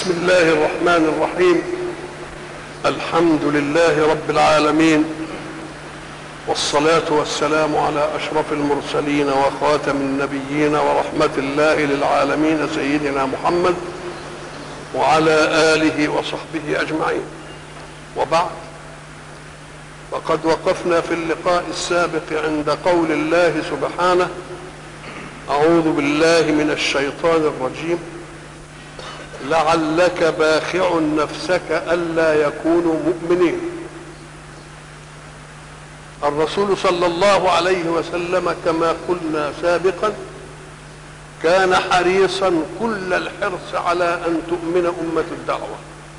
بسم الله الرحمن الرحيم. الحمد لله رب العالمين، والصلاة والسلام على أشرف المرسلين وخاتم النبيين ورحمة الله للعالمين سيدنا محمد وعلى آله وصحبه أجمعين. وبعد، فقد وقفنا في اللقاء السابق عند قول الله سبحانه: أعوذ بالله من الشيطان الرجيم، لعلك باخع نفسك ألا يكونوا مؤمنين. الرسول صلى الله عليه وسلم كما قلنا سابقا كان حريصا كل الحرص على أن تؤمن أمة الدعوة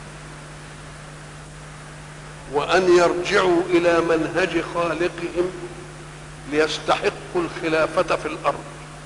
وأن يرجعوا إلى منهج خالقهم ليستحقوا الخلافة في الأرض،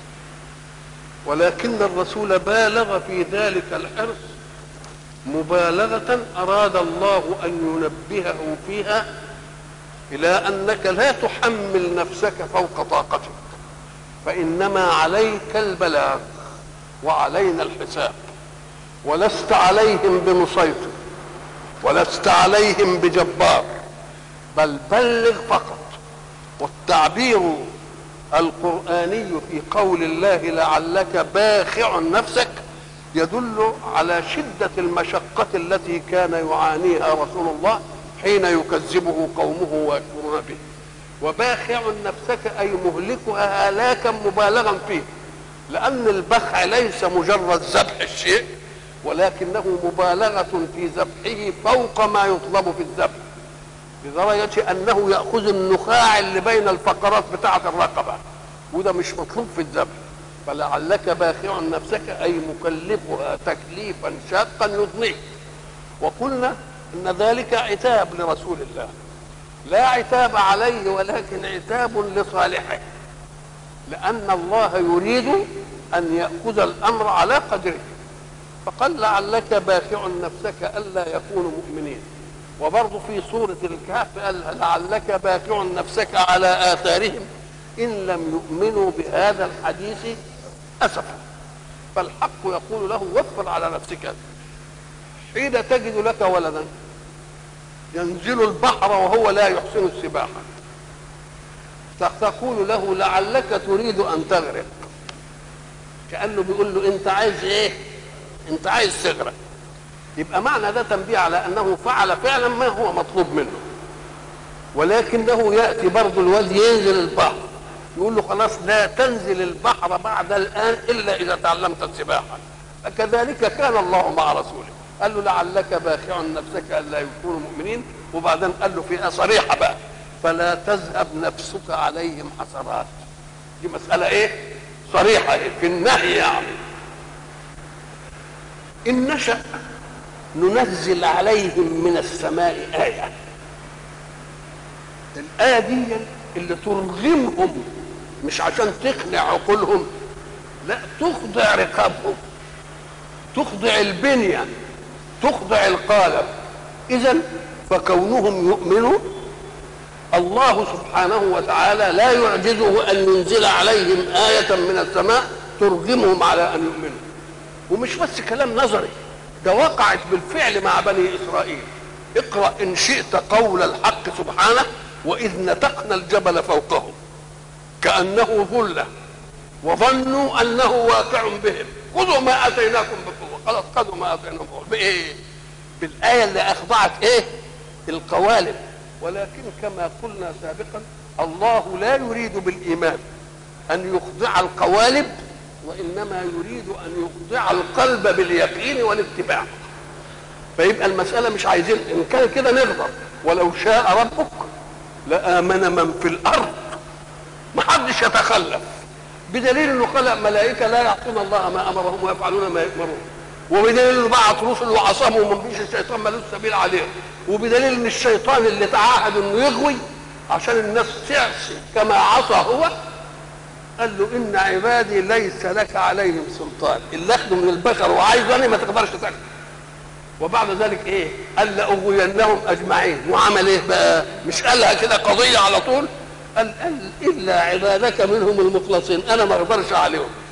ولكن الرسول بالغ في ذلك الحرص مبالغة أراد الله أن ينبهه فيها إلى أنك لا تحمل نفسك فوق طاقتك، فإنما عليك البلاغ وعلينا الحساب، ولست عليهم بمسيطر ولست عليهم بجبار، بل بلغ فقط. والتعبير القرآني في قول الله لعلك باخع نفسك يدل على شدة المشقة التي كان يعانيها رسول الله حين يكذبه قومه ويكفرون به. وباخع نفسك أي مهلكها هلاكا مبالغا فيه، لأن البخع ليس مجرد ذبح الشيء، ولكنه مبالغة في ذبحه فوق ما يطلب في الذبح، لدرجة أنه يأخذ النخاع اللي بين الفقرات بتاعة الرقبة، وده مش مطلوب في الذبح. فلعلك باخع نفسك أي مكلفها تكليفا شاقا يضنيك. وقلنا إن ذلك عتاب لرسول الله، لا عتاب عليه ولكن عتاب لصالحه، لأن الله يريد أن يأخذ الأمر على قدره، فقال لعلك باخع نفسك ألا يكونوا مؤمنين. وبرضه في سورة الكهف قال لعلك باخع نفسك على آثارهم إن لم يؤمنوا بهذا الحديث أسفا. فالحق يقول له وفر على نفسك، حين تجد لك ولدا ينزل البحر وهو لا يحسن السباحة تقول له لعلك تريد أن تغرق، كأنه بيقول له أنت عايز إيه؟ أنت عايز تغرق. يبقى معنى ده تنبيه على أنه فعل فعلا ما هو مطلوب منه، ولكنه يأتي برضه الواد ينزل البحر يقول له خلاص لا تنزل البحر بعد الآن إلا إذا تعلمت السباحة. فكذلك كان الله مع رسوله، قال له لعلك باخع نفسك ألا يكونوا مؤمنين، وبعدين قال له فيها صريحة بقى فلا تذهب نفسك عليهم حسرات. دي مسألة إيه؟ صريحة إيه؟ في النهي يعني. إن نشأ ننزل عليهم من السماء آية. الآية دي اللي ترغمهم، مش عشان تقنع عقولهم، لا، تخضع رقابهم، تخضع البنية، تخضع القالب. إذن فكونهم يؤمنوا الله سبحانه وتعالى لا يعجزه أن ينزل عليهم آية من السماء ترغمهم على أن يؤمنوا. ومش بس كلام نظري، ده وقعت بالفعل مع بني إسرائيل. اقرأ إن شئت قول الحق سبحانه: وإذ نتقنا الجبل فوقهم كأنه ظلة وظنوا أنه واقع بهم خذوا ما آتيناكم بقوة. خلاص خذوا ما آتيناكم بقوة. بإيه؟ بالآية اللي أخضعت إيه؟ القوالب. ولكن كما قلنا سابقا الله لا يريد بالإيمان أن يخضع القوالب، وإنما يريد أن يخضع القلب باليقين والاتباع. فيبقى المسألة مش عايزين إن كان كده نغضب، ولو شاء ربك لآمن من في الأرض، محدش يتخلف، بدليل انه خلق ملائكه لا يعصون الله ما امرهم ويفعلون ما يؤمرون، وبدليل انه بعت رسل وعصمهم وما فيش الشيطان ملوش سبيل عليهم، وبدليل ان الشيطان اللي تعاهد انه يغوي عشان الناس تعصي كما عصى هو قال له ان عبادي ليس لك عليهم سلطان، اللي اخذوا من البشر وعايزني ما تقدرش تاخذ. وبعد ذلك ايه؟ قال لاغوينهم اجمعين. وعمل ايه بقى؟ مش قالها كده قضيه على طول، قال الا عبادك منهم المخلصين، انا ما اقدرش عليهم.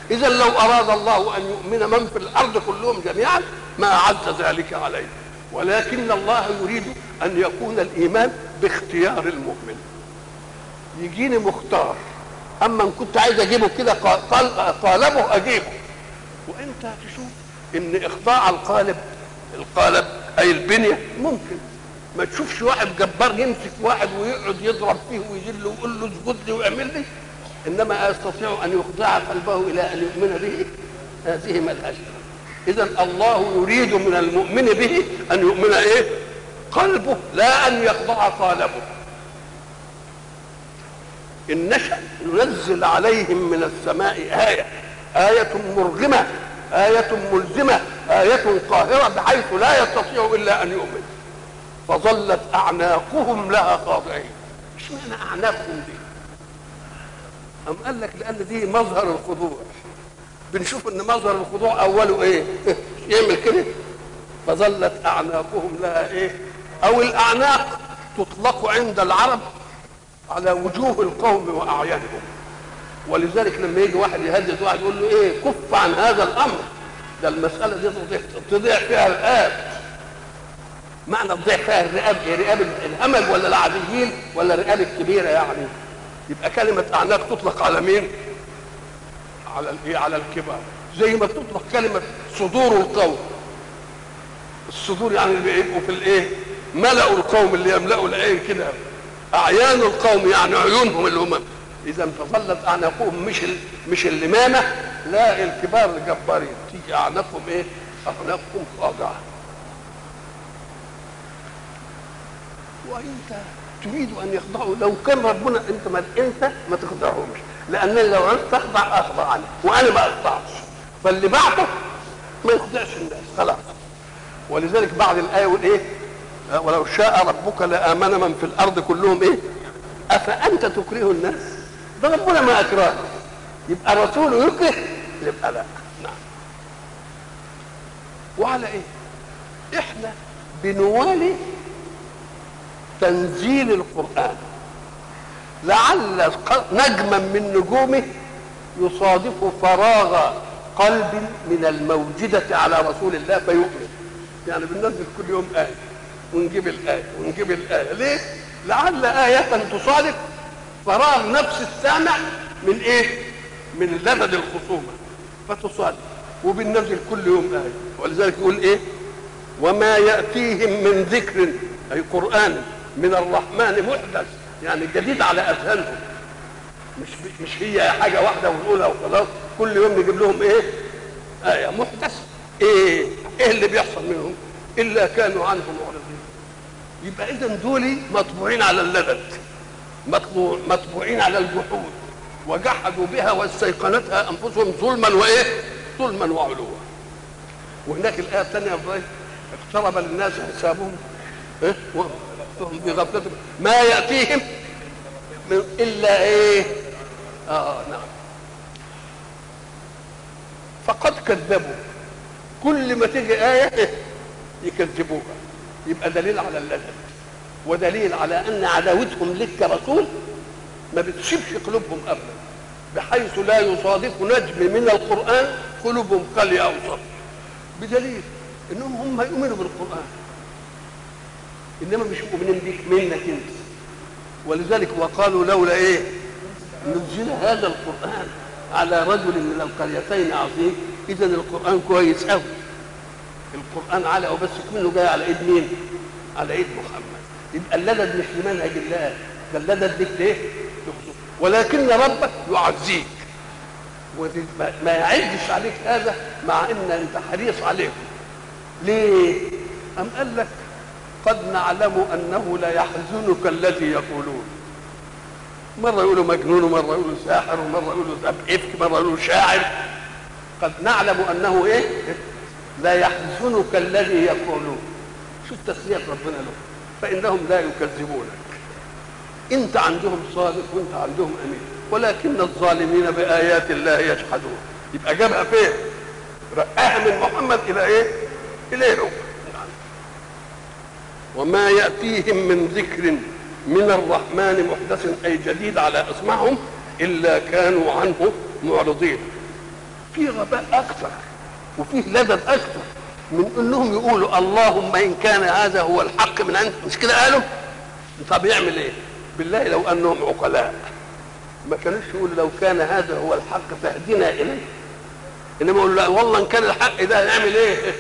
إذا لو أراد الله أن يؤمن من في الأرض كلهم جميعا ما أعز ذلك عليه، ولكن الله يريد أن يكون الإيمان باختيار المؤمن. يجيني مختار، أما إن كنت عايز أجيبه كده قالبه أجيبه. وأنت تشوف إن إخضاع القالب أي البنية ممكن. ما تشوفش واحد جبار يمسك واحد ويقعد يضرب فيه ويجله ويقول له اسجد لي ويعمل لي، انما يستطيع ان يخضع قلبه الى ان يؤمن به. هذه ملهاش. اذا الله يريد من المؤمن به ان يؤمن ايه؟ قلبه، لا ان يخضع قالبه. ان نشأ ننزل عليهم من السماء آية مرغمة، آية ملزمة، آية قاهرة بحيث لا يستطيع الا ان يؤمن. فظلت اعناقهم لها خاضعين. اشمعنى اعناقهم دي؟ أم قال لك لان دي مظهر الخضوع. بنشوف ان مظهر الخضوع اوله ايه؟ يعمل كده. فظلت اعناقهم لها ايه؟ او الاعناق تطلق عند العرب على وجوه القوم واعيانهم. ولذلك لما يجي واحد يهدد واحد يقول له ايه؟ كف عن هذا الامر، ده المساله دي تضيع فيها الرقاب. معنى تضيع فيها الرقاب ايه؟ رقاب الهمج ولا العاديين ولا الرقاب الكبيره يعني؟ يبقى كلمه اعناق تطلق على مين؟ على الايه؟ على الكبار. زي ما تطلق كلمه صدور القوم. الصدور يعني اللي بيبقوا في الايه؟ ملأوا القوم، اللي يملأوا العين كده. اعيان القوم يعني عيونهم اللي هم. اذا فظلت اعناقهم مش اللمامه، لا الكبار الجبارين. تيجي اعناقهم ايه؟ اعناقهم خاضعه. وانت تريد ان يخضعوا. لو كان ربنا انت ما تخضعهمش، لانني لو عرفت اخضع اخضع عنه، وانا ما اخضعش. فاللي بعده ما يخضعش الناس خلاص. ولذلك بعد الايه يقول ايه؟ ولو شاء ربك لامن من في الارض كلهم ايه؟ افانت تكره الناس؟ ده ربنا ما اكرهه. يبقى رسوله يكره؟ يبقى لا. نعم. وعلى ايه؟ احنا بنوالي تنزيل القرآن، لعل نجما من نجومه يصادف فراغ قلب من الموجدة على رسول الله فيؤمن. يعني بننزل كل يوم آية ونجيب الآية ونجيب الآية. ليه؟ لعل آية تصادف فراغ نفس السامع من ايه؟ من لبد الخصومة فتصادف، وبننزل كل يوم آية. ولذلك يقول ايه؟ وما يأتيهم من ذكر أي قرآن من الرحمن محدث، يعني جديد على اذهانهم. مش هي حاجه واحده ونقولها وخلاص. كل يوم نجيب لهم ايه؟ ايه محدث. ايه اللي بيحصل منهم؟ الا كانوا عنه معرضين. يبقى اذا دول مطبوعين على اللبد، مطبوعين على الجحود، وجحدوا بها واستيقنتها انفسهم ظلما وايه؟ ظلما وعلوا. وهناك الايه الثانيه اقترب للناس حسابهم ايه؟ هم في غفلة ما يأتيهم من إلا إيه؟ نعم. فقد كذبوا. كل ما تيجي آية يكذبوها. يبقى دليل على اللذة، ودليل على أن عداوتهم لك كرسول ما بتسيبش قلوبهم أبدا، بحيث لا يصادف نجم من القرآن قلوبهم خالية أو صف. بدليل إنهم هم يؤمنوا بالقرآن، انما مش مؤمنين بيك منك انت. ولذلك وقالوا لولا ايه؟ نزل هذا القران على رجل من القريتين عظيم. اذا القران كويس قوي. القران على وبس منه جاي على ايد مين؟ على ايد محمد. يبقى اللدد مش لمنهج الله، ده اللدد ليك ليه؟ ولكن ربك يعزيك وما يعدش عليك هذا، مع ان انت حريص عليه. ليه؟ ام قال لك قد نعلم انه لا يحزنك الذي يقولون. مره يقولوا مجنون، ومره يقولوا ساحر، ومره يقولوا افك، مره يقولوا شاعر. قد نعلم انه ايه؟ لا يحزنك الذي يقولون. شو تسليه ربنا له؟ فانهم لا يكذبونك. انت عندهم صادق وانت عندهم امين، ولكن الظالمين بايات الله يجحدون. يبقى جابها فين؟ رقاها من محمد الى ايه؟ اليهم. وما يأتيهم من ذكر من الرحمن محدث أي جديد على أسماعهم إلا كانوا عنه معرضين. في غباء اكثر وفيه لدد اكثر من انهم يقولوا اللهم ان كان هذا هو الحق من عندك، مش كده قالوا؟ طب يعمل ايه؟ بالله لو انهم عقلاء ما كانوش يقولوا لو كان هذا هو الحق فاهدنا اليه، انما يقولوا لا والله ان كان الحق ده هنعمل ايه؟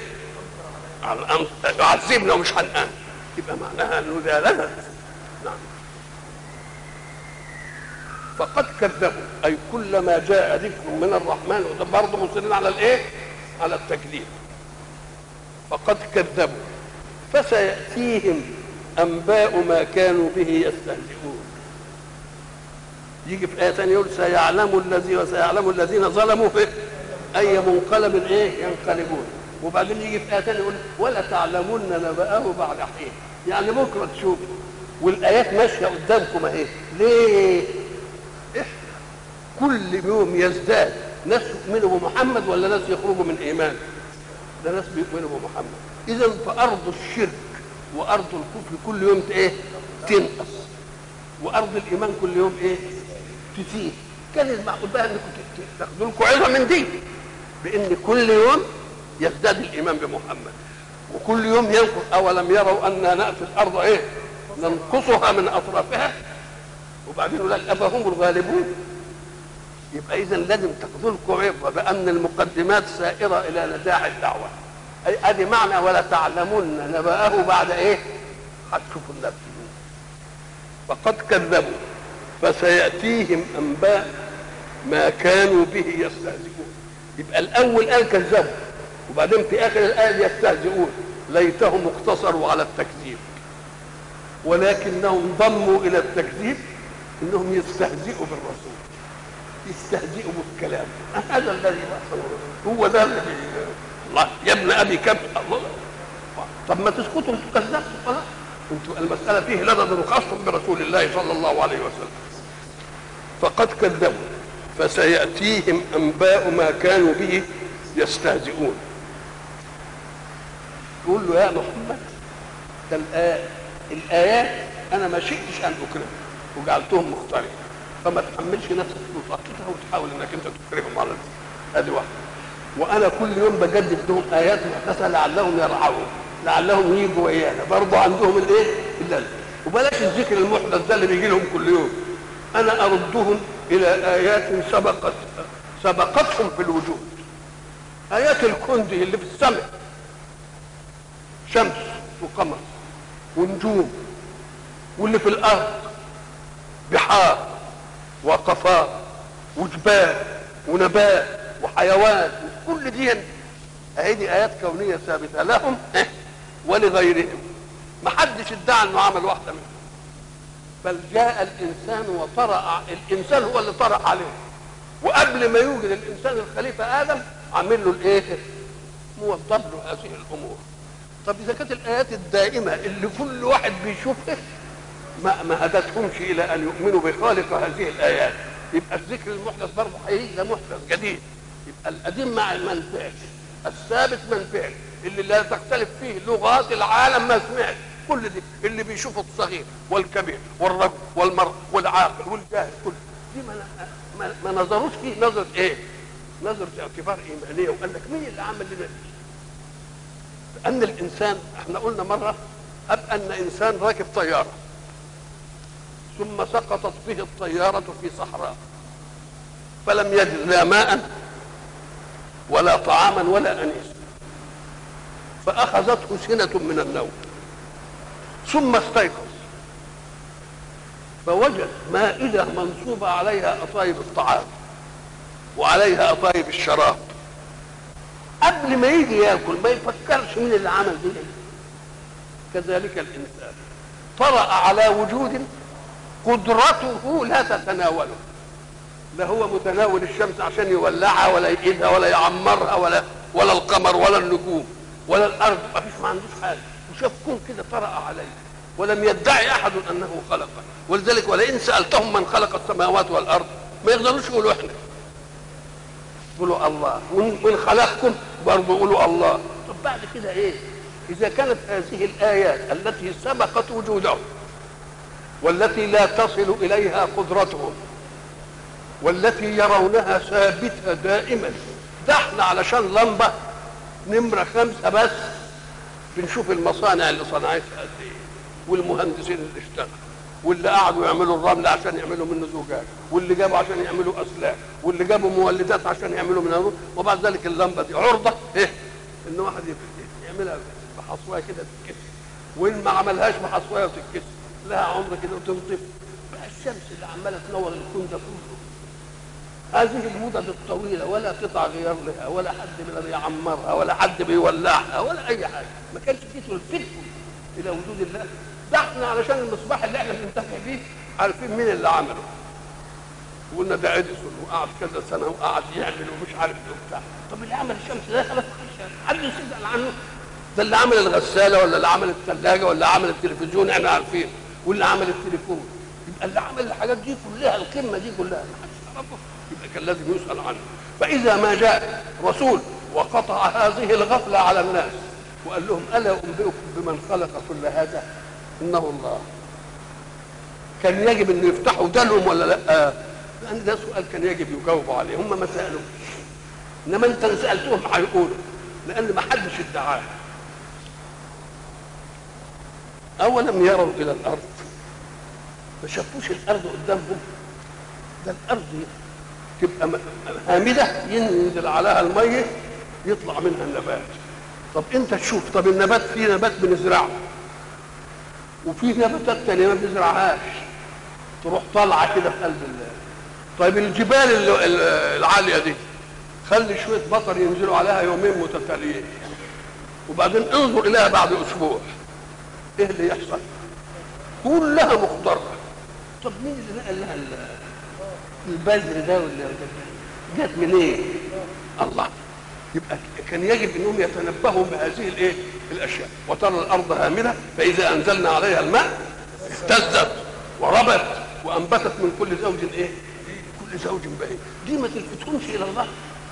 عذبنا ومش هنقام. يبقى معناها انه ده لدد. نعم. فقد كذبوا اي كلما جاء ذكر من الرحمن، وده برضه مصرين على الايه؟ على التكذيب. فقد كذبوا فسيأتيهم أنباء ما كانوا به يستهزئون. يجي في آية ثانية يقول سيعلم الذين ظلموا في أي منقلب إيه ينقلبون. وبعدين يجي في آية ثانية يقول ولا تعلمون نبأه بعد حين، يعني بكرة تشوفوا. والآيات ماشية قدامكم أهي. ليه؟ كل يوم يزداد ناس يؤمنوا بمحمد ولا ناس يخرجوا من إيمان؟ ده ناس بيؤمنوا بمحمد. إذا فأرض الشرك وأرض الكفر كل يوم إيه؟ تنقص، وأرض الإيمان كل يوم إيه؟ تزيد. كان المعقول بقى إنكم تاخدوا لكم عظة من دي، بإن كل يوم يزداد الإيمان بمحمد وكل يوم ينقص. أولم يروا أننا نأتي الأرض إيه؟ ننقصها من أطرافها، وبعدين يقول لك أفهم الغالبون. يبقى إذا لازم تاخدوا لكم عبرة بأن المقدمات سائرة إلى نجاح الدعوة. أي أدي معنى ولا تعلمون نبأه بعد إيه؟ هتشوفوا النبأ. فقد كذبوا فسيأتيهم أنباء ما كانوا به يستهزئون. يبقى الأول قال كذبوا، وبعدين في آخر الآية يستهزئون. ليتهم اقتصروا على التكذيب، ولكنهم ضموا إلى التكذيب إنهم يستهزئوا بالرسول، يستهزئوا بالكلام. هذا الذي يحصل، هو ده الذي الله يا ابن ابي كبش. الله طب ما تسكتوا انتوا كذبتوا خلاص، انتوا المساله فيه لدد خاص برسول الله صلى الله عليه وسلم. فقد كذبوا فسياتيهم انباء ما كانوا به يستهزئون. يقول له يا محمد ده الايات انا ما شئتش ان اكرمهم وجعلتهم مختلفه، فما تحملش نفسك بطاقتها وتحاول انك انت تكرههم على هذه واحده. وانا كل يوم بجدد لهم ايات محدثه لعلهم يرعون، لعلهم يجوا ويانا. برضه عندهم الايه؟ اللازم. وبلاش الذكر المحدث ده اللي بيجي لهم كل يوم. انا اردهم الى ايات سبقتهم في الوجود. ايات الكون دي اللي في السماء، شمس وقمر ونجوم، واللي في الارض بحار وقفار وجبال ونبات وحيوان، كل دي اهي ايات كونيه ثابته لهم ولغيرهم. ما حدش ادعى انه عمل واحده منهم، بل جاء الانسان وطرأ، الانسان هو اللي طرأ عليه. وقبل ما يوجد الانسان الخليفه ادم عامل له الايه؟ موضب له هذه الامور. طب اذا كانت الايات الدائمه اللي كل واحد بيشوفها ما هدتهمش الى ان يؤمنوا بخالق هذه الايات، يبقى الذكر المحدث برضه هيجي ده محدث جديد. يبقى القديم ما نفعش، الثابت ما نفعش، اللي لا تختلف فيه لغات العالم ما سمعش. كل دي اللي بيشوفه الصغير والكبير والرجل والمرء والعاقل والجاهل، كل دي ما نظروش فيه نظره ايه؟ نظره اعتبار ايمانيه. وقال لك مين اللي عمل لنا دي؟ لان الانسان احنا قلنا مره ان انسان راكب طياره ثم سقطت به الطياره في صحراء، فلم يجد لا ماء ولا طعاما ولا انيسا، فاخذته سنه من النوم، ثم استيقظ فوجد مائده منصوبه عليها اطايب الطعام وعليها اطايب الشراب. قبل ما يجي ياكل ما يفكرش مين اللي عمل دي. كذلك الانسان طرأ على وجود قدرته لا تتناوله، لا هو متناول الشمس عشان يولعها ولا يقيدها ولا يعمرها ولا القمر ولا النجوم ولا الارض، ما عندوش حاجه. وشاف كون كده طرأ عليه ولم يدعي احد انه خلقه. ولذلك ولئن سالتهم من خلق السماوات والارض ما يقدروش يقولوا احنا، يقولوا الله. وان خلقكم برضه يقولوا الله. طب بعد كده ايه؟ اذا كانت هذه الايات التي سبقت وجودهم والتي لا تصل اليها قدرتهم والتي يرونها ثابته دائما ده احنا علشان لمبه نمره 5 بس بنشوف المصانع اللي صنعتها قد ايه، والمهندسين اللي اشتغلوا، واللي قعدوا يعملوا الرمل عشان يعملوا منه زجاج، واللي جابوا عشان يعملوا اسلاك، واللي جابوا مولدات عشان يعملوا منها نور. وبعد ذلك اللمبه دي عرضه ايه؟ ان واحد يعملها بحصويه كده تتكسر، وان ما عملهاش بحصويه وتتكسر لها عمر كده وتنطفي. بقى الشمس اللي عماله تنور الكون ده كله، هذه المدد الطويله ولا قطع غيار لها، ولا حد بيعمرها، ولا حد بيولعها، ولا اي حاجه، ما كانش فيه تلفتكم الى وجود الله. ده احنا علشان المصباح اللي احنا بننتفع بيه عارفين مين اللي عمله، وقلنا ده اديسون وقعد كذا سنه وقعد يعمل ومش عارف ايه وبتاع. طب اللي عمل الشمس ده خلاص حد يسال عنه؟ ده اللي عمل الغساله ولا اللي عمل الثلاجه ولا عمل التلفزيون احنا عارفين، واللي عمل التليفون. يبقى اللي عمل الحاجات دي كلها، القمه دي كلها ما حدش يعرفها، يبقى كان لازم يسال عنه. فاذا ما جاء رسول وقطع هذه الغفله على الناس وقال لهم الا انبئكم بمن خلق كل هذا انه الله، كان يجب ان يفتحوا دلهم ولا لا؟ لان ده سؤال كان يجب يجاوبوا عليه، هم ما سالوش، انما انت ان سالتهم هيقولوا، لان ما حدش ادعاه. اولم يروا الى الارض، ما شافوش الارض قدامهم؟ ده الارض تبقى هامده ينزل عليها الميه يطلع منها النبات. طب انت تشوف، طب النبات، في نبات بنزرعه وفي نباتات تانية ما بنزرعهاش تروح طالعه كده في قلب الله. طيب الجبال العاليه دي خلي شويه مطر ينزلوا عليها يومين متتاليين وبعدين انظر اليها بعد اسبوع، ايه اللي يحصل؟ كلها مخضره. طب مين اللي نقل لها البذر ده ولا جت منين؟ إيه؟ الله. يبقى كان يجب انهم يتنبهوا بهذه الايه؟ الاشياء. وترى الارض هامده فاذا انزلنا عليها الماء اهتزت وربت وانبتت من كل زوج ايه؟ كل زوج بهيج. دي ما تلفتهمش الى الله.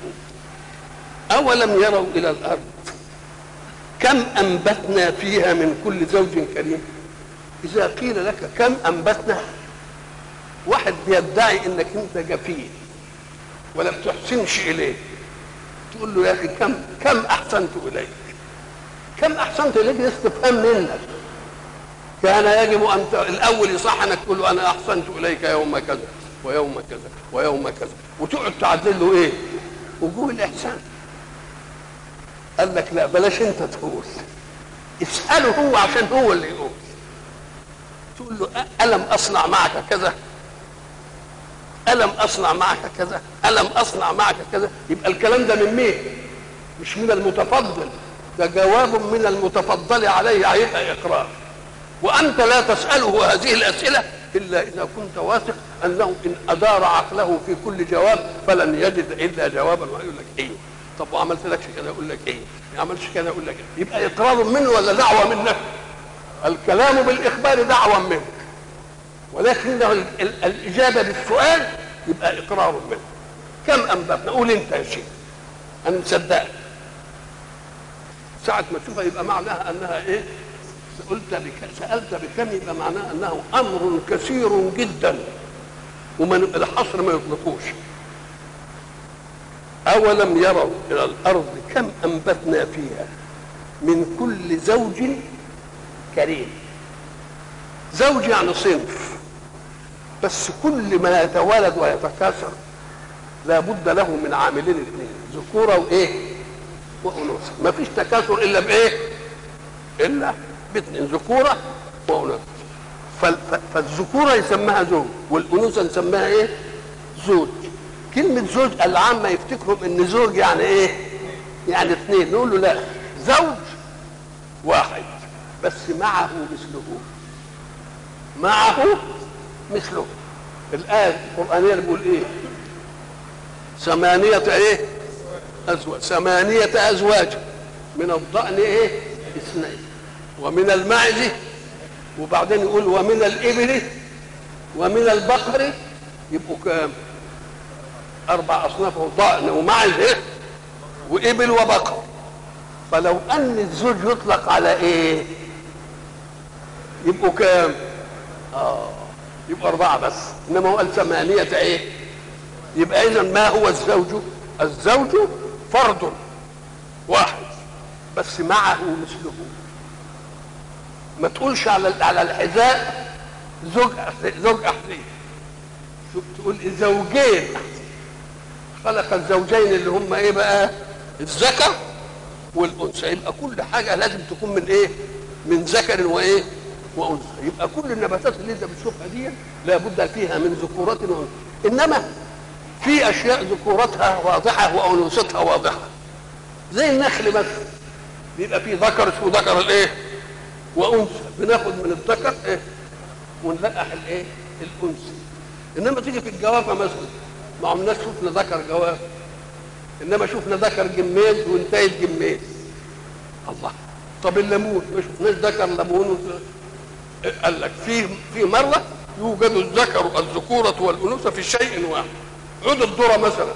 اولم يروا الى الارض كم انبتنا فيها من كل زوج كريم. اذا قيل لك كم انبتنا، واحد بيدعي انك انت جفيل ولا بتحسنش اليه، تقول له يا اخي كم احسنت اليك. كم احسنت اليك استفهام منك. كان يجب ان الاول يصح انك تقول له انا احسنت اليك يوم كذا ويوم كذا ويوم كذا، وتقعد تعدل له ايه؟ وجوه الاحسان. قال لك لا بلاش انت تقول، اساله هو عشان هو اللي يقول. تقول له الم اصنع معك كذا؟ الم اصنع معك كذا؟ الم اصنع معك كذا؟ يبقى الكلام ده من مين؟ مش من المتفضل، ده جواب من المتفضل عليه، هيبقى اقرار. وانت لا تساله هذه الاسئله الا اذا كنت واثق انه ان ادار عقله في كل جواب فلن يجد الا جوابا ويقول لك ايه. طب وعملت لكش كذا يقول لك ايه؟ ما عملتش كذا يقول لك ايه؟ يبقى اقرار منه ولا دعوه منك؟ الكلام بالاخبار دعوه منك، ولكنه الاجابه بالسؤال يبقى اقرار منه. كم انبتنا؟ قول انت يا شيخ انا مصدقك. ساعه ما تشوفها يبقى معناها انها ايه؟ سالت بكم يبقى معناها انه امر كثير جدا الحصر ما يطلقوش. اولم يروا الى الارض كم انبتنا فيها من كل زوج كريم. زوج يعني صنف، بس كل ما يتولد ويتكاثر لابد له من عاملين اثنين، ذكوره وايه؟ وانوثه. ما فيش تكاثر الا بايه؟ الا باثنين، ذكوره وانوثه. فالذكوره يسمىها زوج والانوثه نسميها ايه؟ زوج. كلمه زوج العامه يفتكروا ان زوج يعني ايه؟ يعني اثنين. نقول له لا، زوج واحد بس معه مثله، معه مثله. الآية القرآنية بيقول إيه؟ ثمانية إيه؟ أزواج، 8 أزواج من الضأن إيه؟ 2 ومن المعز، وبعدين يقول ومن الإبل ومن البقر، يبقوا كام؟ 4 أصناف، ضأن ومعز إيه؟ وإبل وبقر. فلو أن الزوج يطلق على إيه؟ يبقوا كام؟ يبقى 4 بس، انما هو قال 8 ايه؟ يبقى اذا ما هو الزوج؟ الزوج فرد واحد بس معه مثله. ما تقولش على الحذاء زوج احذيه، تقول زوجين. خلق الزوجين اللي هم ايه بقى؟ الذكر والانثى. يبقى كل حاجه لازم تكون من ايه؟ من ذكر وايه؟ وانثى. يبقى كل النباتات اللي انت بتشوفها دي لابد فيها من ذكورات وانثى. انما في اشياء ذكورتها واضحه وانوثتها واضحه، زي النخل مثلا بيبقى فيه ذكر اسمه ذكر الايه؟ وانثى. بناخد من الذكر ايه؟ ونلقح الايه؟ الانثى. انما تيجي في الجوافه مثلا، ما عملناش شفنا ذكر جوافه، انما شفنا ذكر جميز وانتهت جميز. الله. طب الليمون ما شفناش ذكر ليمون. قال لك في مره يوجد الذكوره والانوثه في شيء واحد. عود الذره مثلا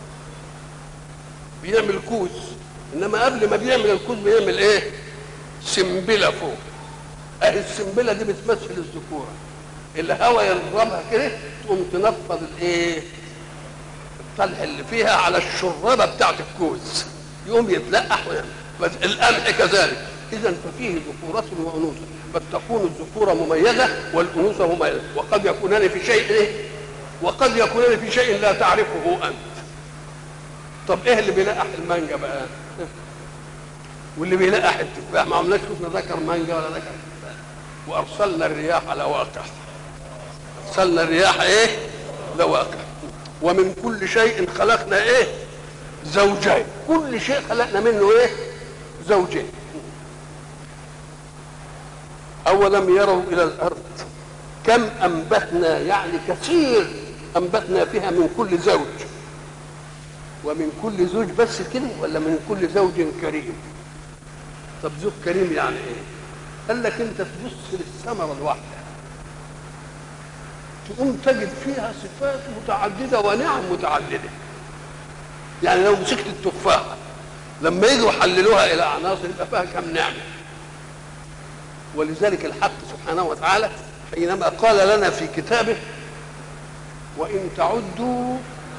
بيعمل كوز، انما قبل ما بيعمل الكوز بيعمل ايه؟ سنبله فوق. اهي السنبله دي بتمثل الذكوره، الهواء يضربها كده تقوم تنفض الايه؟ الطلح اللي فيها على الشرابه بتاعت الكوز، يقوم يتلقح ويعمل. القمح كذلك. اذا ففيه ذكورة وانوثه، قد تكون الذكوره مميزه والانوثه مميزه، وقد يكونان في شيء ايه؟ وقد يكونان في شيء لا تعرفه انت. طب ايه اللي بيلقح المانجا بقى؟ واللي بيلقح التفاح؟ ما عملناش شفنا ذكر مانجا ولا ذكر تفاح. وارسلنا الرياح لواقح. ارسلنا الرياح ايه؟ لواقح. ومن كل شيء خلقنا ايه؟ زوجين. كل شيء خلقنا منه ايه؟ زوجين. اولم يروا الى الارض كم انبتنا، يعني كثير انبتنا فيها من كل زوج. ومن كل زوج بس كده ولا من كل زوج كريم؟ طب زوج كريم يعني ايه؟ قال لك انت تبص للثمره الواحده تقوم تجد فيها صفات متعدده ونعم متعدده. يعني لو مسكت التفاحه لما يجوا يحللوها الى عناصر يبقى فيها كم نعمه. ولذلك الحق سبحانه وتعالى حينما قال لنا في كتابه وان تعدوا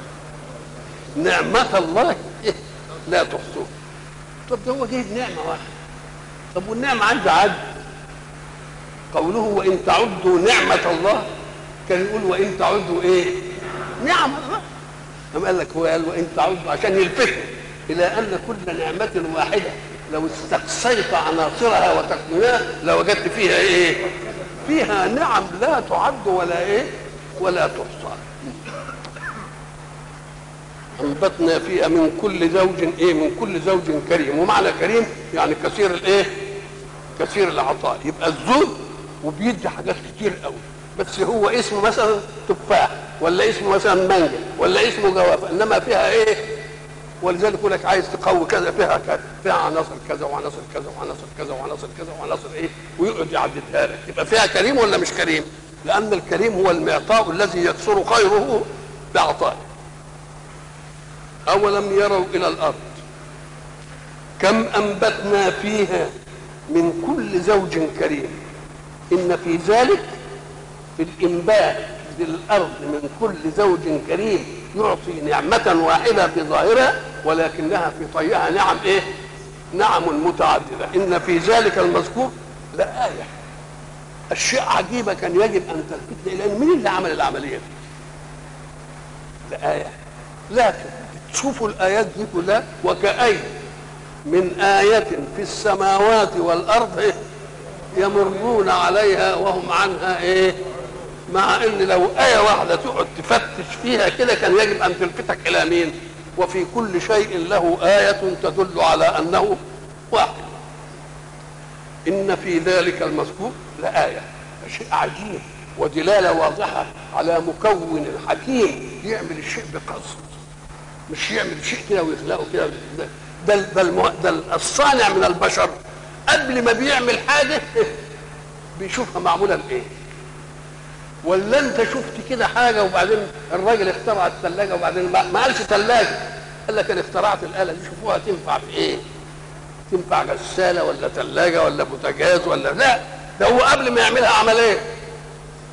نعمة الله لا تحصوها. طب ده هو جايب نعمة واحدة. طب والنعمة عايزة عد. قوله وإن تعدوا نعمة الله كان يقول وإن تعدوا إيه؟ نعم الله. أم قال لك هو قال وإن تعدوا عشان يلفتوا إلى أن كل نعمة واحدة لو استقصيت عناصرها وتكوينها لوجدت فيها إيه؟ فيها نعم لا تعد ولا إيه؟ ولا تحصى. انبتنا فيها من كل زوج ايه؟ من كل زوج كريم. ومعنى كريم يعني كثير الايه؟ كثير العطاء. يبقى الزوج وبيدي حاجات كتير قوي، بس هو اسمه مثلا تفاح ولا اسمه مثلا مانجا ولا اسمه جوافه، انما فيها ايه؟ ولذلك يقول لك عايز تقوي كذا فيها كذا، فيها عناصر كذا وعناصر كذا وعناصر كذا وعناصر كذا وعناصر ايه؟ ويقعد يعددها لك. يبقى فيها كريم ولا مش كريم؟ لان الكريم هو المعطاء الذي يكثر خيره بعطائه. أولم يروا إلى الأرض كم أنبتنا فيها من كل زوج كريم إن في ذلك في الإنبات للأرض من كل زوج كريم يعطي نعمة واحدة في ظاهرها ولكنها في طيها نعم إيه؟ نعم متعددة. إن في ذلك المذكور لآية. الشيء عجيبة كان يجب أن تلفتنا إلى مين اللي عمل العملية دي؟ لآية. لكن تشوفوا الآيات دي كلها وكأي من آية في السماوات والأرض يمرون عليها وهم عنها إيه؟ مع إن لو آية واحدة تقعد تفتش فيها كده كان يجب أن تلفتك إلى مين؟ وفي كل شيء له آية تدل على أنه واحد. إن في ذلك المذكور لآية. شيء عجيب ودلالة واضحة على مكون حكيم يعمل الشيء بقصد، مش يعمل شيء كده ويخلقه كده. ده الصانع من البشر قبل ما بيعمل حاجه بيشوفها معموله بايه. ولا انت شفت كده حاجه وبعدين الراجل اخترع الثلاجه وبعدين ما قالش ثلاجه، قال لك انا اخترعت الاله دي شوفوها تنفع في ايه؟ تنفع غساله ولا ثلاجه ولا بوتاجاز ولا لا؟ ده هو قبل ما يعملها عمل ايه؟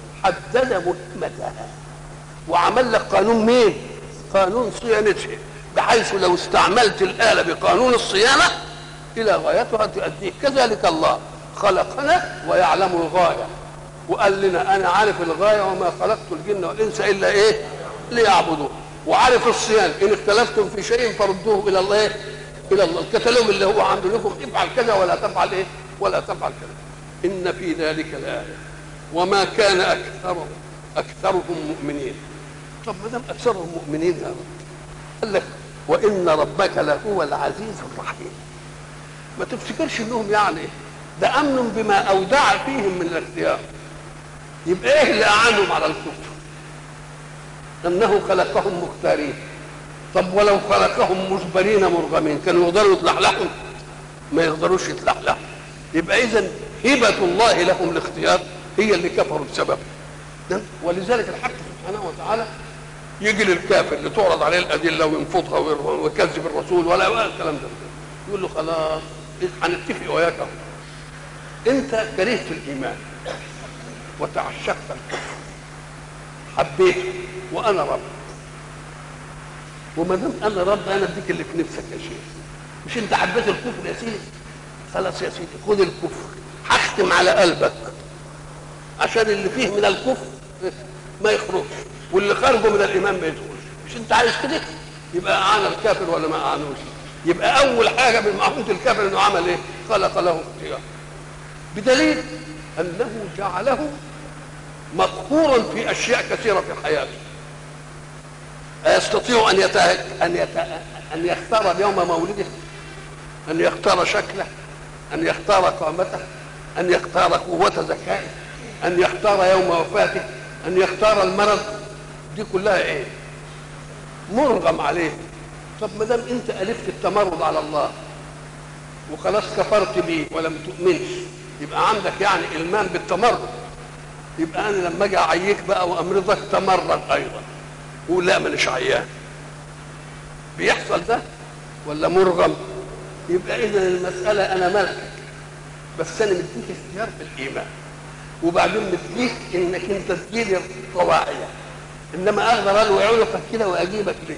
حدد مهمتها وعمل لك قانون مين؟ قانون صيانتها. بحيث لو استعملت الآلة بقانون الصيانة إلى غايتها تؤديه. كذلك الله خلقنا ويعلم الغاية، وقال لنا أنا عارف الغاية وما خلقت الجن والإنس إلا إيه؟ ليعبدون. وعارف الصيانة، إن اختلفتم في شيء فردوه إلى الله، إلى الله. الكتالوج اللي هو عنده لكم افعل كذا ولا تفعل إيه؟ ولا تفعل كذا. إن في ذلك الآية وما كان أكثرهم مؤمنين. طب ما دام أكثرهم مؤمنين يا رب، قال لك وإن ربك لهو العزيز الرحيم. ما تفتكرش إنهم يعني ده أمن بما أودع فيهم من الاختيار. يبقى إيه اللي أعانهم على الكفر؟ أنه خلقهم مختارين. طب ولو خلقهم مجبرين مرغمين كانوا يقدروا يتلحلحوا؟ ما يقدروش يتلحلحوا. يبقى إذن هبة الله لهم الاختيار هي اللي كفروا بسببها. ولذلك الحق سبحانه وتعالى يجي للكافر اللي تعرض عليه الأدلة وينفضها ويكذب الرسول ولا الكلام ده، يقول له خلاص هنتفق وياك اهو. انت كرهت الايمان وتعشقت الكفر، حبيته وانا رب، وما دام انا رب انا اديك اللي في نفسك يا شيخ. مش انت حبيت الكفر يا سيدي؟ خلاص يا سيدي خد الكفر، هختم على قلبك عشان اللي فيه من الكفر ما يخرجش واللي خارجه من الايمان ما يدخلش. مش انت عايز كده؟ يبقى اعان الكافر ولا ما اعانوش؟ يبقى اول حاجه من معرفه الكافر انه عمل ايه؟ خلق له اختيار، بدليل انه جعله مقهورا في اشياء كثيره في حياته. أيستطيع أن يختار يوم مولده، أن يختار شكله، أن يختار قامته، أن يختار قوة ذكائه، أن يختار يوم وفاته، أن يختار المرض؟ دي كلها إيه؟ مرغم عليه. طب ما دام أنت ألفت التمرد على الله وخلاص كفرت بيه ولم تؤمنش، يبقى عندك يعني إلمام بالتمرد. يبقى أنا لما أجي أعييك بقى وأمرضك تمرد أيضا، قول لا مانيش عيان. بيحصل ده ولا مرغم؟ يبقى اذا المساله انا ملكك، بس انا مديك اختيار في الايمان، وبعدين مديك انك انت تجيلي طواعيه، انما اقدر الوي عنقك كده واجيبك ليه؟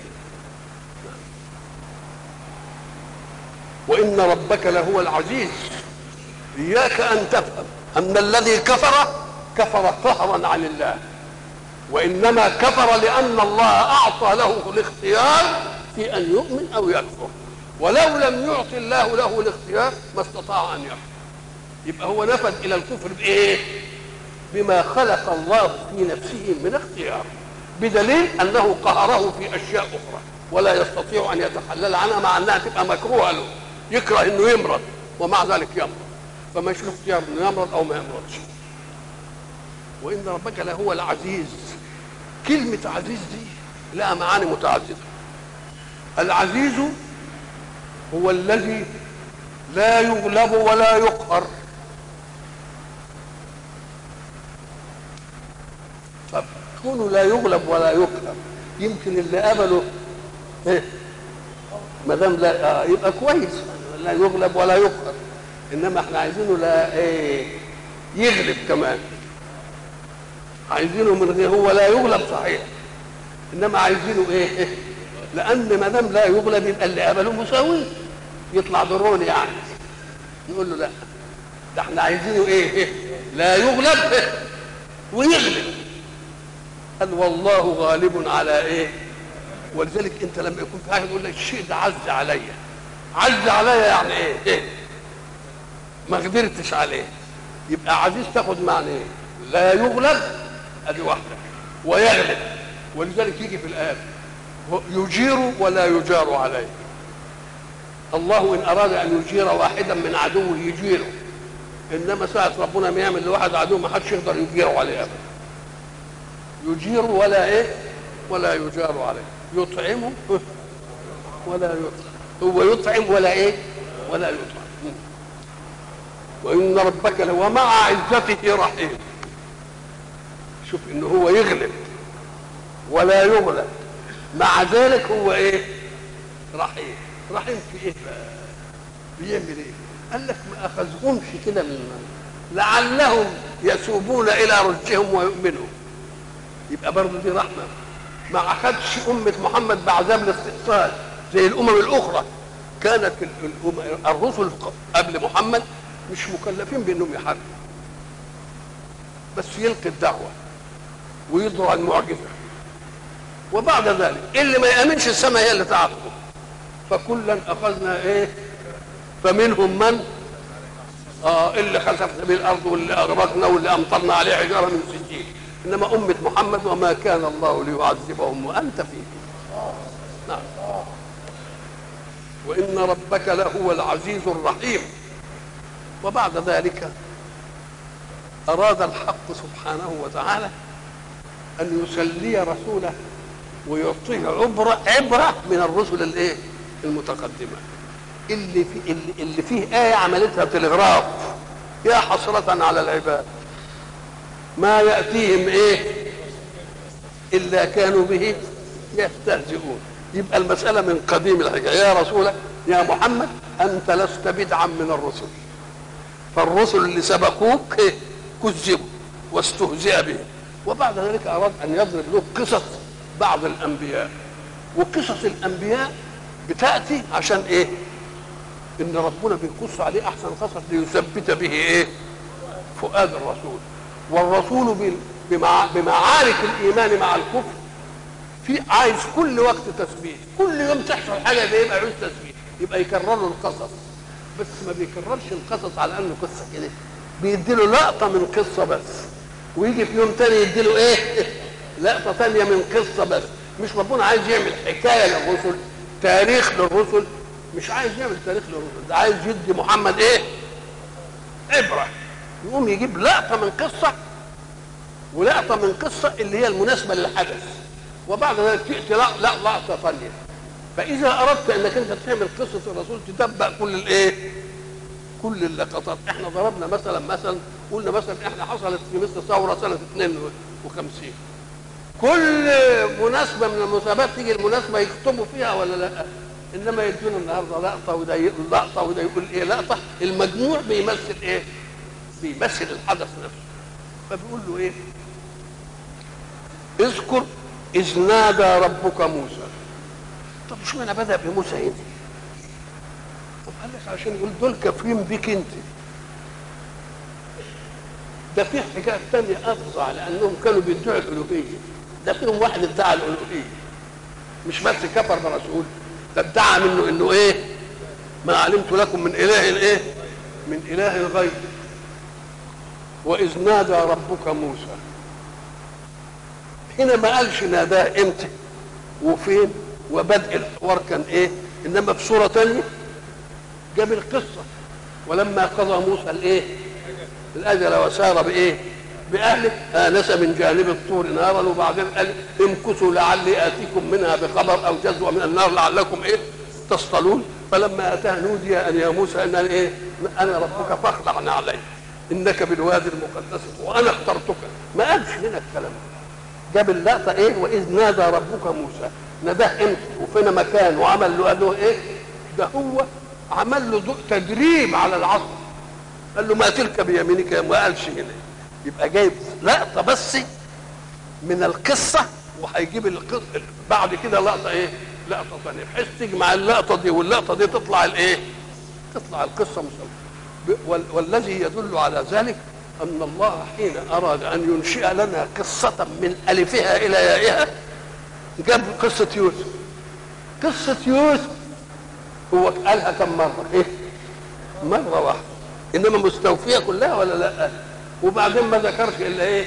وان ربك لهو العزيز. اياك ان تفهم ان الذي كفر قهرا عن الله، وإنما كفر لأن الله أعطى له الاختيار في أن يؤمن أو يكفر، ولو لم يعطي الله له الاختيار ما استطاع أن يكفر. يبقى هو نفذ إلى الكفر بإيه؟ بما خلق الله في نفسه من اختيار، بدليل أنه قهره في أشياء أخرى ولا يستطيع أن يتحلل عنها، مع أنها تبقى مكروهة له، يكره أنه يمرض ومع ذلك يمرض، فما له اختيار أنه يمرض أو ما يمرضش. وإن ربك لهو العزيز. كلمة عزيز دي لها معاني متعددة. العزيز هو الذي لا يغلب ولا يقهر. طب كونه لا يغلب ولا يقهر، يمكن اللي قبله ما دام لا يبقى كويس، لا يغلب ولا يقهر. انما احنا عايزينه لا يغلب كمان، عايزينه من غير، هو لا يغلب صحيح، انما عايزينه ايه؟ لان ما دام لا يغلب يبقى اللي قبله مساوي، يطلع ضرون يعني. نقول له لا، ده احنا عايزينه ايه؟ لا يغلب ويغلب. قال والله غالب على ايه؟ ولذلك انت لما يكون في حاجه تقول لك الشيء ده عز عليا، عز عليا يعني ايه؟ ما قدرتش عليه. يبقى عزيز تاخد معنى ايه؟ لا يغلب ادي واحده، ويغلب. ولذلك يجي في الايه يجير ولا يجار عليه. الله ان اراد ان يجير واحدا من عدوه يجيره، انما ساعه ربنا ما يعمل لواحد عدو ما حدش يقدر يجيره عليه ابدا. يجير ولا ايه؟ ولا يجار عليه. يطعمه ولا يطعم، هو يطعم ولا ايه؟ ولا يطعم. وان ربك لهو مع عزته رحيم. شوف انه هو يغلب ولا يغلب، مع ذلك هو ايه؟ رحيم. رحيم في ايه بقى؟ بيعمل ايه؟ قال لك ما اخذهمش كده من لعلهم يتوبون الى رشدهم ويؤمنوا. يبقى برضه دي رحمه. ما اخذش امه محمد بعذاب الاستئصال زي الامم الاخرى. كانت الرسل قبل محمد مش مكلفين بانهم يحاربوا، بس يلقي الدعوه ويضرع المعجزه، وبعد ذلك اللي ما يامنش السماء هي اللي تعاقبه. فكلا اخذنا ايه؟ فمنهم من اللي خسفنا به الارض واللي اغرقنا واللي امطرنا عليه حجاره من سجيل. انما امه محمد وما كان الله ليعذبهم وانت فيهم. نعم. وان ربك لهو العزيز الرحيم. وبعد ذلك اراد الحق سبحانه وتعالى ان يسلي رسوله ويعطيه عبره من الرسل الايه؟ المتقدمه، اللي فيه آية عملتها تلغراف: يا حسرة على العباد ما يأتيهم إيه إلا كانوا به يستهزئون. يبقى المسألة من قديم الحكاية. يا رسول يا محمد أنت لست بدعا من الرسل، فالرسل اللي سبقوك كذبوا واستهزئ بهم. وبعد ذلك أراد أن يضرب له قصص بعض الأنبياء، وقصص الأنبياء بتأتي عشان إيه؟ ان ربنا بيقص عليه احسن قصص ليثبت به ايه؟ فؤاد الرسول. والرسول بمعارك الايمان مع الكفر في عايز كل وقت تثبيت، كل يوم تحصل حاجه بيبقى عايز تثبيت، يبقى يكرر له القصص، بس ما بيكررش القصص على انه قصه كده، بيديله لقطه من قصه بس، ويجي في يوم تاني يديله ايه؟ لقطه تانيه من قصه بس. مش ربنا عايز يعمل حكايه للرسل، تاريخ للرسل، مش عايز يعمل تاريخ للرسل، ده عايز يدي محمد ايه؟ عبره. يقوم يجيب لقطه من قصه ولقطه من قصه اللي هي المناسبه للحدث، وبعد ذلك تاتي لقطه ثانيه. فاذا اردت انك انت تعمل قصه الرسول تتبع كل الايه؟ كل اللقطات. احنا ضربنا مثلا قلنا مثلا احنا حصلت في مصر ثوره سنه 52، كل مناسبه من المناسبات تيجي المناسبه يكتبوا فيها ولا لا؟ انما يدونا النهارده لقطه وده يقول لقطه وده يقول ايه لقطه، المجموع بيمثل ايه؟ بيمثل الحدث نفسه. فبيقول له ايه؟ اذكر اذ نادى ربك موسى. طب مش معنى بدا بموسى هنا؟ طب قال لك عشان يقول دول كافرين بيك انت. ده في حاجات ثانيه افظع، لانهم كانوا بيدعوا الالوهيه. ده فيهم واحد ادعى الالوهيه، مش بس كفر برسول، ده ادعى منه انه ايه؟ ما علمت لكم من اله ايه؟ من اله غير. واذ نادى ربك موسى، هنا ما قالش ناداه امتى وفين وبدء الحوار كان ايه، انما في سوره ثانيه جاب القصه: ولما قضى موسى الايه؟ الاجل وسار بايه؟ باهله انس من جانب الطور نارا، وبعدين قال امكثوا لعلي اتيكم منها بخبر او جزوه من النار لعلكم ايه؟ تصطلون. فلما اتاه نودي ان يا موسى ان ايه؟ انا ربك فاخلع علي انك بالوادي المقدس وانا اخترتك. ما قالش هنا الكلام، جاب اللقطه ايه؟ واذ نادى ربك موسى. ناداه امتى وفين مكان وعمل له، قال له ايه؟ ده هو عمل له تدريب على العصر، قال له ما تلك بيمينك، ما قالش هنا. يبقى جايب لقطه بس من القصه، وهيجيب بعد كده لقطه ايه؟ لقطه ثانيه، بحيث تجمع اللقطه دي واللقطه دي تطلع الايه؟ تطلع القصه مسلسل. والذي يدل على ذلك ان الله حين اراد ان ينشئ لنا قصه من الفها الى يائها جاب قصه يوسف. قصه يوسف هو قالها كم مره؟ ايه؟ مره واحده، انما مستوفيه كلها ولا لا؟ وبعدين ما ذكرش الا ايه؟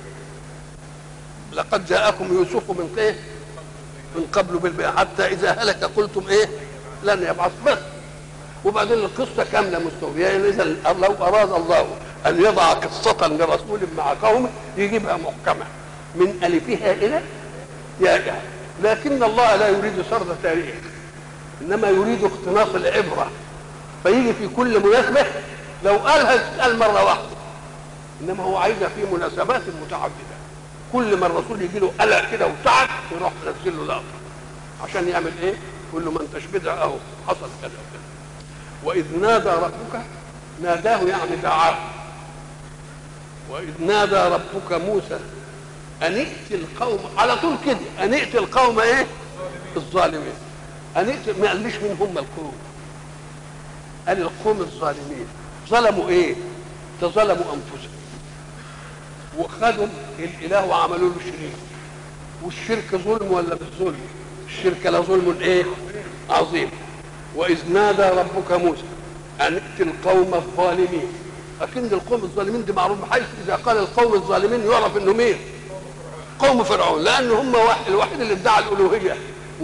لقد جاءكم يوسف من ايه؟ من قبل بالبيع حتى اذا هلك قلتم ايه؟ لن يبعث بس. وبعدين القصه كامله مستوفيه. يعني اذا لو اراد الله ان يضع قصه لرسول مع قومه يجيبها محكمه من الفها الى يائها، لكن الله لا يريد سرد تاريخ، انما يريد اقتناص العبره. فيجي في كل مناسبه لو قالها تتقال مره واحده، انما هو عايزها في مناسبات متعدده. كل ما الرسول يجي له قلق كده وتعب يروح ينزل له لقطه عشان يعمل ايه؟ يقول له ما انتش بدع اهو حصل كذا وكذا. واذ نادى ربك، ناداه يعني دعاه. واذ نادى ربك موسى ان ائت القوم، على طول كده ان ائت القوم ايه؟ الظالمين. ما قاليش مين هم القوم، قال القوم الظالمين. ظلموا ايه؟ ظلموا انفسهم وخدوا الاله وعملوا له شريك. والشرك ظلم ولا مش ظلم؟ الشرك لظلم ايه؟ عظيم. واذ نادى ربك موسى ان ائت القوم الظالمين. اكيد القوم الظالمين دي معروف، بحيث اذا قال القوم الظالمين يعرف انه مين؟ قوم فرعون، لان هم الوحيد اللي ادعى الالوهيه.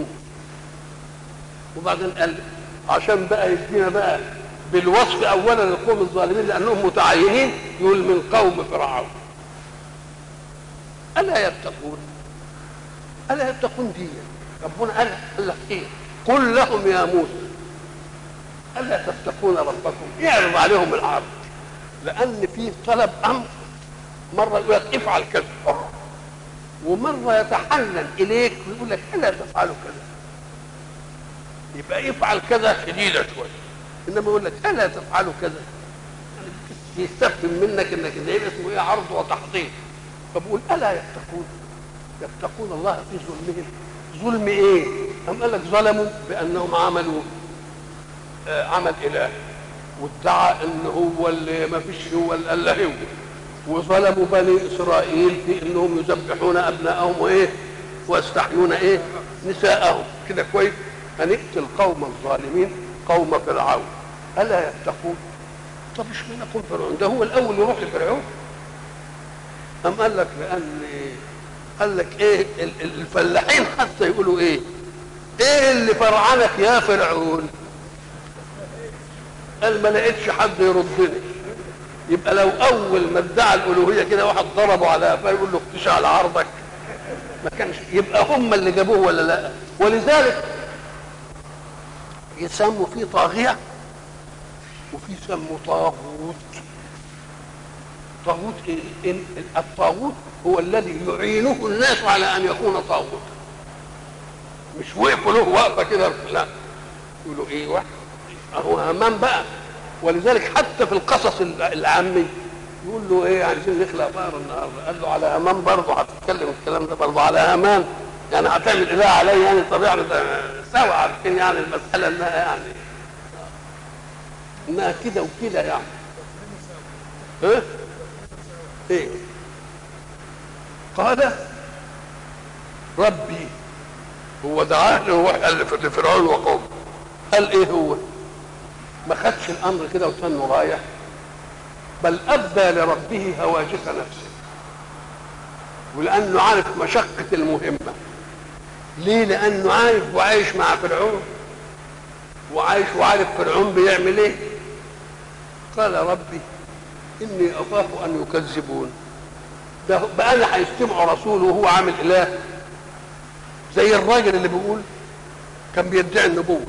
وبعدين قال عشان بقى يدينا بقى بالوصف اولا للقوم الظالمين لانهم متعينين، يقول من قوم فرعون. الا يتقون؟ الا يتقون دي ربنا قال لك ايه؟ قل لهم يا موسى الا تتقون ربكم. يعرض عليهم العرض، لان في طلب امر، مره يقول لك افعل كذا، ومره يتحنن اليك ويقول لك الا تفعلوا كذا. يبقى افعل كذا شديده شويه، انما يقول لك الا تفعلوا كذا، يستفهم منك انك ده يبقى اسمه ايه؟ عرض وتحضير. فبقول الا يتقون؟ يتقون الله في ظلمهم. ظلم ايه؟ أم قال لك ظلموا بانهم عملوا عمل اله، وادعى ان هو اللي ما فيش هو الاله هو. وظلموا بني اسرائيل في انهم يذبحون ابناءهم وايه؟ ويستحيون ايه؟ نساءهم. كده كويس. هنئت القوم الظالمين قوم فرعون الا يتقون. طب اشمعنى قوم فرعون؟ ده هو الاول يروح لفرعون. أم قال لك لان قال لك ايه الفلاحين حتى يقولوا ايه؟ ايه اللي فرعنك يا فرعون؟ قال ما لقيتش حد يردني. يبقى لو اول ما ادعى الالوهيه كده واحد ضربه على قفاه يقول له اختشى على عرضك، ما كانش يبقى هم اللي جابوه ولا لا؟ ولذلك يسموا فيه طاغيه وفي يسموا طاغوت. طاغوت إيه؟ الطاغوت هو الذي يعينه الناس على ان يكون طاغوت، مش وقفوا له وقفه كده، لا يقولوا ايه واحد اهو هامان بقى. ولذلك حتى في القصص العامي يقول له ايه؟ عايزين نخلق بقر النهارده، قال له على هامان برضه هتتكلم الكلام ده برضه على هامان، يعني هتعمل اله علي يعني؟ طب يعني سوا عارفين يعني المساله انها يعني انها كده وكده يعني. ها؟ ايه؟ قال ربي. هو دعاه هو قال لفرعون وقومه. قال ايه هو؟ ما خدش الامر كده وتنه رايح، بل ابدى لربه هواجس نفسه، ولانه عارف مشقه المهمه. ليه؟ لانه عارف وعايش مع فرعون، وعايش وعارف فرعون بيعمل ايه. قال ربي اني اخاف ان يكذبون. ده بقى انا هيستمعوا رسول وهو عامل اله؟ زي الراجل اللي بيقول كان بيدعي النبوه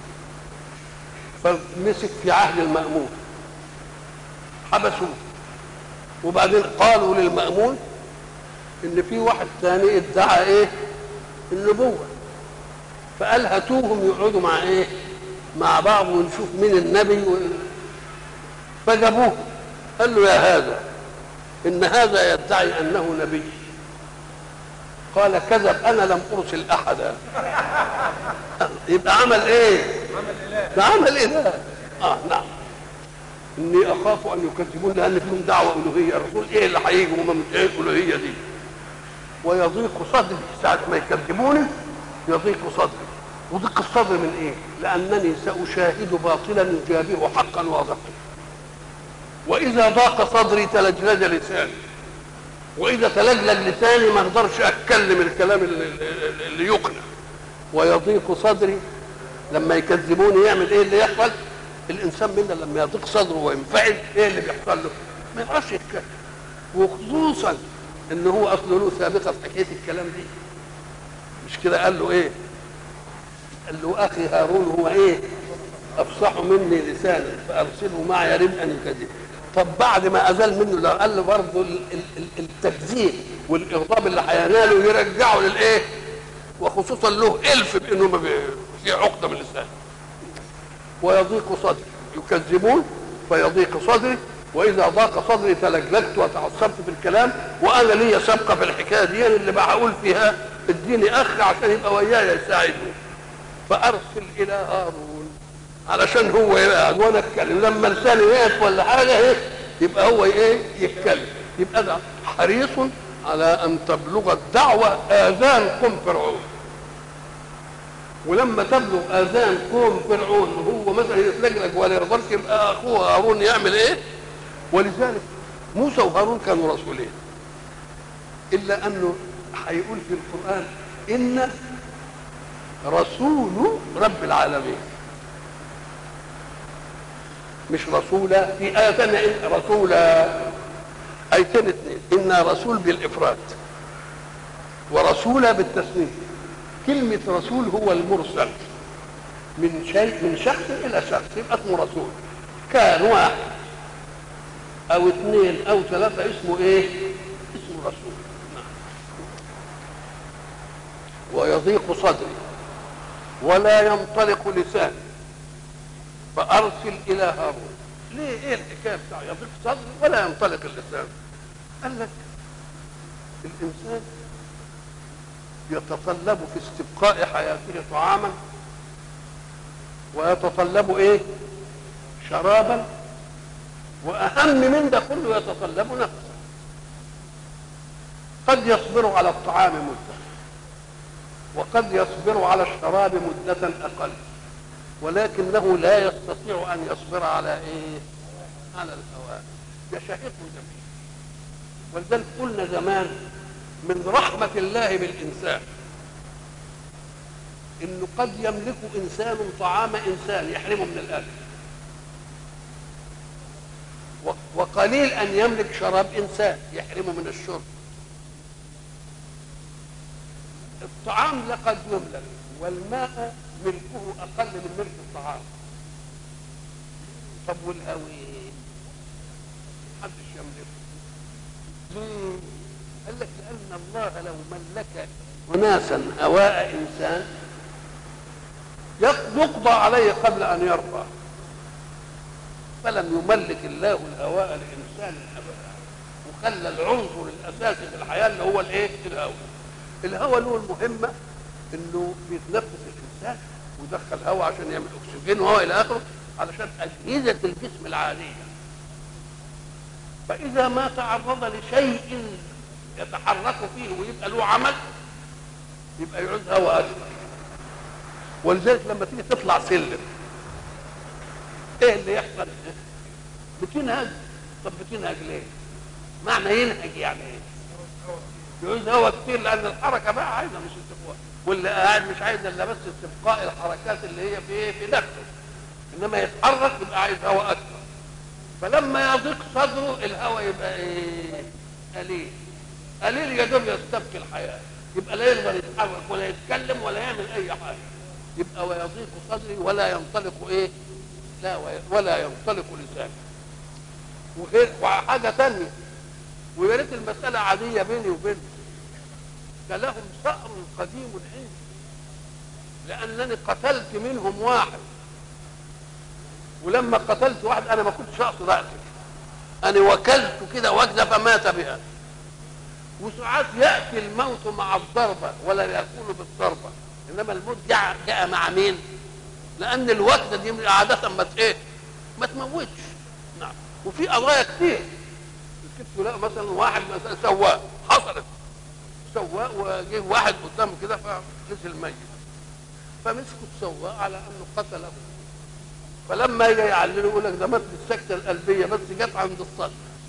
فمسك في عهد المأمون حبسوه، وبعدين قالوا للمأمون ان في واحد ثاني ادعى ايه؟ النبوه. فقال هاتوهم يقعدوا مع ايه؟ مع بعض ونشوف مين النبي فجابوه. قال له يا هذا ان هذا يدعي انه نبي. قال كذب، انا لم ارسل احدا. يبقى عمل ايه؟ ده عمل اله. نعم. اني اخاف ان يكذبون لان فيهم دعوه الوهيه. الرسول ايه اللي هيجوا وما مدعين الالوهيه دي؟ ويضيق صدري ساعه ما يكذبوني، يضيق صدري. وضيق الصدر من ايه؟ لانني ساشاهد باطلا يجابه حقا واضحا. واذا ضاق صدري تلجلج لساني، واذا تلجلج لساني ما اقدرش اتكلم الكلام اللي يقنع. ويضيق صدري لما يكذبوني يعمل ايه اللي يحصل؟ الانسان منا لما يضيق صدره وينفعل ايه اللي بيحصل له؟ ما يقدرش يتكلم. وخصوصا ان هو اصله له سابقه في حكايه الكلام دي. مش كده قال له ايه؟ قال له اخي هارون هو ايه؟ افصح مني لسانا فارسله معي يريد ان يكذب. طب بعد ما ازال منه لو قال له برضه التكذيب والاغضاب اللي هيناله يرجعه للايه؟ وخصوصا له الف بانه في عقده من اللسان. ويضيق صدري، يكذبون فيضيق صدري، واذا ضاق صدري تلجلجت وتعصبت في الكلام، وانا لي سابقه في الحكايه دي اللي بقى اقول فيها اديني اخ عشان يبقى وياي يساعدني. فارسل الى هارون علشان هو يبقى وانا اتكلم لما لساني يقف ولا حاجه ايه يبقى هو ايه يتكلم. يبقى ده حريص على ان تبلغ الدعوه اذان قوم فرعون. ولما تبلغ اذان قوم فرعون وهو مثلا يتلجلج ولا يرضاش يبقى اخوه هارون يعمل ايه؟ ولذلك موسى وهارون كانوا رسولين، الا انه هيقول في القران ان رسول رب العالمين، مش رسولا. في آية ثانية رسولا، آيتين اثنين، إن رسول بالإفراد ورسولا بالتثنية. كلمة رسول هو المرسل من شيء من شخص إلى شخص يبقى اسمه رسول. كان واحد أو اثنين أو ثلاثة اسمه إيه؟ اسمه رسول. ويضيق صدري ولا ينطلق لساني فأرسل إلى هارون. ليه؟ إيه الحكاية بتاع يضيق صدري ولا ينطلق اللسان؟ قال لك الإنسان يتطلب في استبقاء حياته طعاما، ويتطلب إيه؟ شرابا، وأهم من ده كله يتطلب نفسه. قد يصبر على الطعام مدة، وقد يصبر على الشراب مدة أقل، ولكنه لا يستطيع ان يصبر على ايه؟ على الهواء. يشهقه جميل. ولذلك قلنا زمان من رحمة الله بالإنسان انه قد يملك انسان طعام انسان يحرمه من الاكل، وقليل ان يملك شراب انسان يحرمه من الشرب. الطعام لقد يملك، والماء ملكه اقل من ملك الطعام. طب والهوي محدش يملكه. قال لك لان الله لو ملك اناسا هواء انسان يقضى عليه قبل ان يرضى، فلم يملك الله الهواء لانسان ابدا، وخلى العنصر الاساسي في الحياه اللي هو الايه؟ الهواء. الهواء له المهمه انه بيتنفس الانسان ويدخل هواء عشان يعمل اكسجين وهواء الى اخره، علشان اجهزه الجسم العاديه. فاذا ما تعرض لشيء يتحرك فيه ويبقى له عمل يبقى يعوز هواء اكثر. ولذلك لما تيجي تطلع سلم ايه اللي يحصل؟ بتنهج. طب بتنهج ليه؟ معنى ينهج يعني ايه؟ يعوز هواء كتير، لان الحركه بقى عايزه مش استبقاء، واللي قاعد مش عايز الا بس استبقاء الحركات اللي هي في نفسه، انما يتحرك يبقى عايز هواء اكثر. فلما يضيق صدره الهواء يبقى ايه؟ قليل. قليل يا دوب يستبقي الحياه، يبقى لا يقدر يتحرك ولا يتكلم ولا يعمل اي حاجه. يبقى ويضيق صدري ولا ينطلق ايه؟ لا ولا ينطلق لساني. وغير وحاجه ثانيه، ويا ريت المساله عاديه بيني وبينه، فلهم ثأر قديم عندي، لانني قتلت منهم واحد، ولما قتلت واحد انا ما كنتش اقصد اقتل، انا وكلته كده وكله فمات بها. وساعات ياتي الموت مع الضربه ولا يكون بالضربه، انما الموت جاء مع مين؟ لان الوكله دي عاده ما تموتش. نعم. وفي قضايا كتير لا مثلا واحد مثلا سواق، حصلت سواق وجه واحد قدامه كده فنزل ميت، فمسكوا السواق على انه قتله. فلما يجي يعلله يقول لك ده مات بالسكته القلبيه بس جت عند الصدر،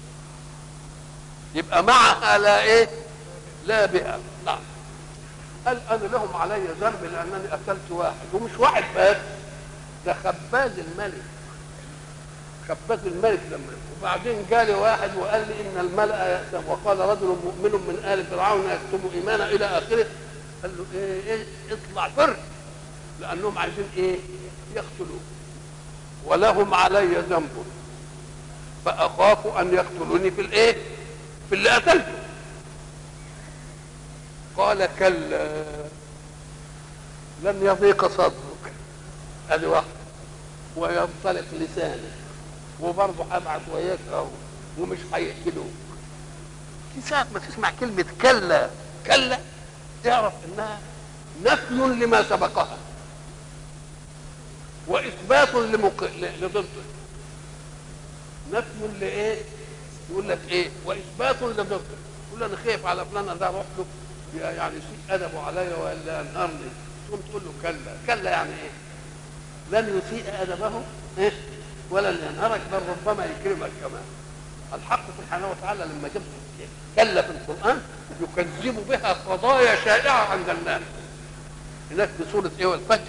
يبقى معها لا ايه؟ لا بها. نعم. قال انا لهم علي ذنب لانني قتلت واحد، ومش واحد بس، ده خباز الملك. خباز الملك لما وبعدين جالي واحد وقال لي ان الملأ يأتم، وقال رجل مؤمن من آل فرعون يكتم ايمانه الى اخره. قال له ايه اطلع فر، لانهم عايزين ايه؟ يقتلوه، ولهم علي ذنب فاخاف ان يقتلوني في الايه؟ في اللي قتلته. قال كلا لن يضيق صدرك، ادي واحد، وينطلق لسانك، وبرضه هبعث وياك اهو، ومش هيقتلوك. في ساعة ما تسمع كلمة كلا كلا تعرف انها نفي لما سبقها. واثبات لضده، نفي لايه؟ يقول لك ايه؟ واثبات لضده. يقول انا خايف على فلان ده اروح له يعني يسيء ادبه عليا ولا ينهرني، تقوم تقول له كلا. كلا يعني ايه؟ لن يسيء ادبه إيه؟ ولن ينهرك، بل ربما يكرمك كمان. الحق سبحانه وتعالى لما جاب كلا في القران يكذب بها قضايا شائعه عند الناس. هناك في سوره ايه؟ والفجر.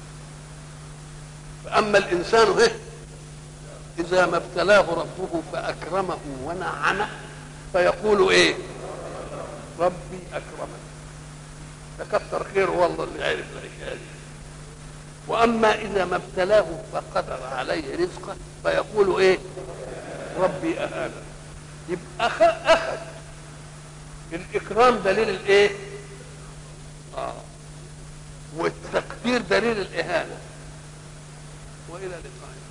فاما الانسان ايه؟ اذا ما ابتلاه ربه فاكرمه ونعمه فيقول ايه؟ ربي اكرمن. تكثر خيره والله اللي عرف الاشياء دي. واما اذا ما ابتلاه فقدر عليه رزقه فيقول ايه؟ ربي اهانن. يبقى اخذ الاكرام دليل الايه؟ والتقدير دليل الاهانه. والى اللقاء.